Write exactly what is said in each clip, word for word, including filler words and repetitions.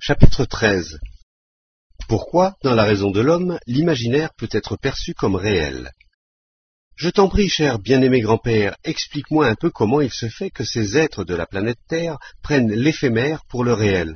Chapitre treize. Pourquoi, dans la raison de l'homme, l'imaginaire peut être perçu comme réel? Je t'en prie, cher bien-aimé grand-père, explique-moi un peu comment il se fait que ces êtres de la planète Terre prennent l'éphémère pour le réel.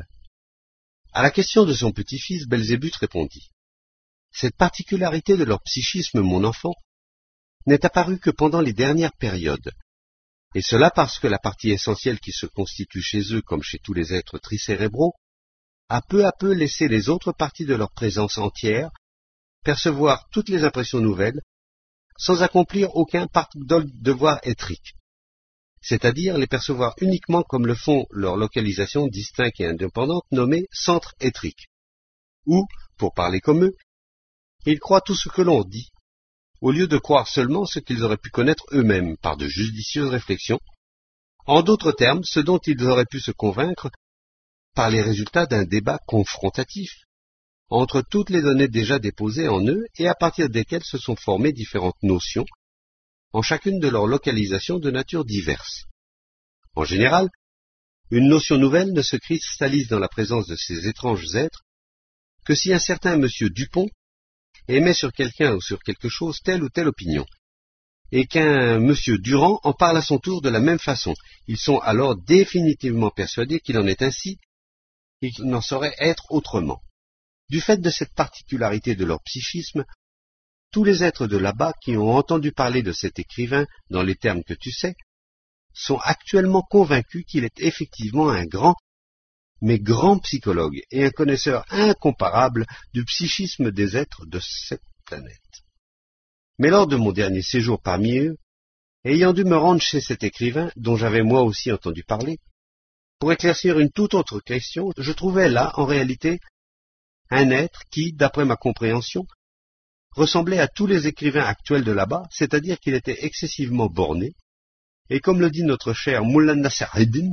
À la question de son petit-fils, Belzébuth répondit. Cette particularité de leur psychisme, mon enfant, n'est apparue que pendant les dernières périodes, et cela parce que la partie essentielle qui se constitue chez eux comme chez tous les êtres tricérébraux a peu à peu laissé les autres parties de leur présence entière percevoir toutes les impressions nouvelles sans accomplir aucun devoir étrique, c'est-à-dire les percevoir uniquement comme le font leur localisation distincte et indépendante nommée centre étrique, où, pour parler comme eux, ils croient tout ce que l'on dit, au lieu de croire seulement ce qu'ils auraient pu connaître eux-mêmes par de judicieuses réflexions, en d'autres termes, ce dont ils auraient pu se convaincre par les résultats d'un débat confrontatif entre toutes les données déjà déposées en eux et à partir desquelles se sont formées différentes notions, en chacune de leurs localisations de nature diverse. En général, une notion nouvelle ne se cristallise dans la présence de ces étranges êtres que si un certain monsieur Dupont émet sur quelqu'un ou sur quelque chose telle ou telle opinion, et qu'un monsieur Durand en parle à son tour de la même façon. Ils sont alors définitivement persuadés qu'il en est ainsi et qu'il n'en saurait être autrement. Du fait de cette particularité de leur psychisme, tous les êtres de là-bas qui ont entendu parler de cet écrivain dans les termes que tu sais, sont actuellement convaincus qu'il est effectivement un grand, mais grand psychologue et un connaisseur incomparable du psychisme des êtres de cette planète. Mais lors de mon dernier séjour parmi eux, ayant dû me rendre chez cet écrivain, dont j'avais moi aussi entendu parler, pour éclaircir une toute autre question, je trouvais là, en réalité, un être qui, d'après ma compréhension, ressemblait à tous les écrivains actuels de là-bas, c'est-à-dire qu'il était excessivement borné, et comme le dit notre cher Mullah Nassereddin,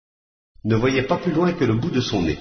ne voyait pas plus loin que le bout de son nez.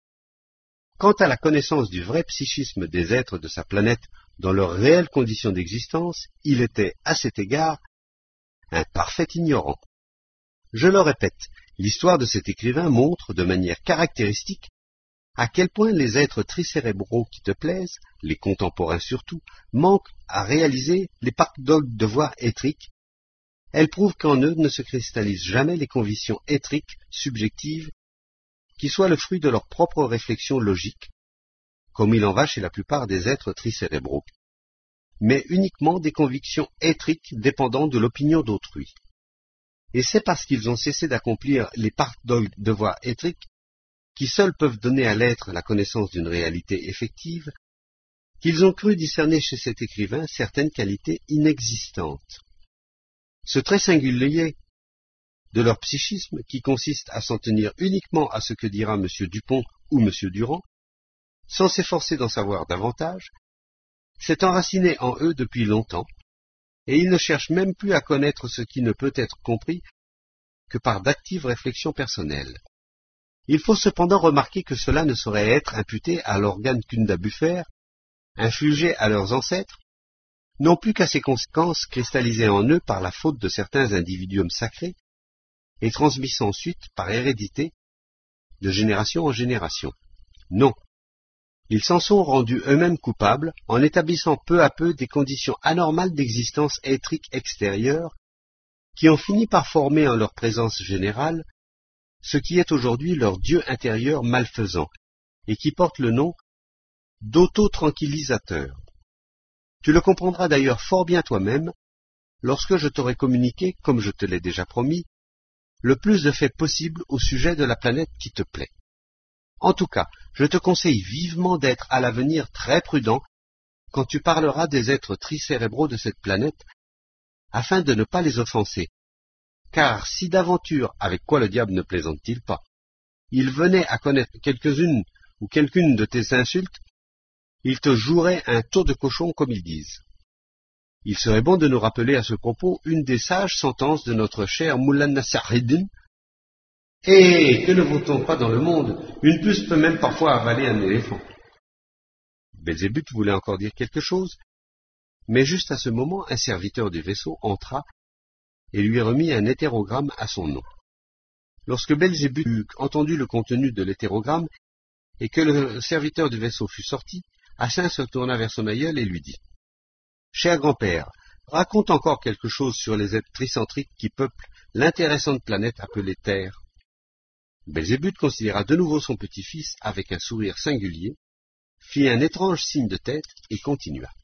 Quant à la connaissance du vrai psychisme des êtres de sa planète dans leurs réelles conditions d'existence, il était, à cet égard, un parfait ignorant. Je le répète, l'histoire de cet écrivain montre, de manière caractéristique, à quel point les êtres tricérébraux qui te plaisent, les contemporains surtout, manquent à réaliser les devoirs étriques. Elle prouve qu'en eux ne se cristallisent jamais les convictions étriques subjectives qui soient le fruit de leur propre réflexion logique, comme il en va chez la plupart des êtres tricérébraux, mais uniquement des convictions étriques dépendant de l'opinion d'autrui. Et c'est parce qu'ils ont cessé d'accomplir les devoirs étriques qui seuls peuvent donner à l'être la connaissance d'une réalité effective, qu'ils ont cru discerner chez cet écrivain certaines qualités inexistantes. Ce trait singulier de leur psychisme, qui consiste à s'en tenir uniquement à ce que dira M. Dupont ou M. Durand, sans s'efforcer d'en savoir davantage, s'est enraciné en eux depuis longtemps, et ils ne cherchent même plus à connaître ce qui ne peut être compris que par d'actives réflexions personnelles. Il faut cependant remarquer que cela ne saurait être imputé à l'organe Kunda-Buffer, infligé à leurs ancêtres, non plus qu'à ses conséquences cristallisées en eux par la faute de certains individuums sacrés, et transmises ensuite par hérédité, de génération en génération. Non, ils s'en sont rendus eux-mêmes coupables en établissant peu à peu des conditions anormales d'existence étrique extérieure, qui ont fini par former en leur présence générale ce qui est aujourd'hui leur Dieu intérieur malfaisant, et qui porte le nom d'auto-tranquillisateur. Tu le comprendras d'ailleurs fort bien toi-même, lorsque je t'aurai communiqué, comme je te l'ai déjà promis, le plus de faits possible au sujet de la planète qui te plaît. En tout cas, je te conseille vivement d'être à l'avenir très prudent quand tu parleras des êtres tricérébraux de cette planète, afin de ne pas les offenser. Car si d'aventure, avec quoi le diable ne plaisante-t-il pas, il venait à connaître quelques-unes ou quelqu'une de tes insultes, il te jouerait un tour de cochon comme ils disent. Il serait bon de nous rappeler à ce propos une des sages sentences de notre cher Mullah Nassereddin. Et que ne vaut-on pas dans le monde? Une puce peut même parfois avaler un éléphant. Belzébuth voulait encore dire quelque chose, mais juste à ce moment, un serviteur du vaisseau entra et lui remit un hétérogramme à son nom. Lorsque Belzébuth eut entendu le contenu de l'hétérogramme, et que le serviteur du vaisseau fut sorti, Assin se tourna vers son aïeul et lui dit « Cher grand-père, raconte encore quelque chose sur les êtres tricentriques qui peuplent l'intéressante planète appelée Terre. » Belzébuth considéra de nouveau son petit-fils avec un sourire singulier, fit un étrange signe de tête et continua.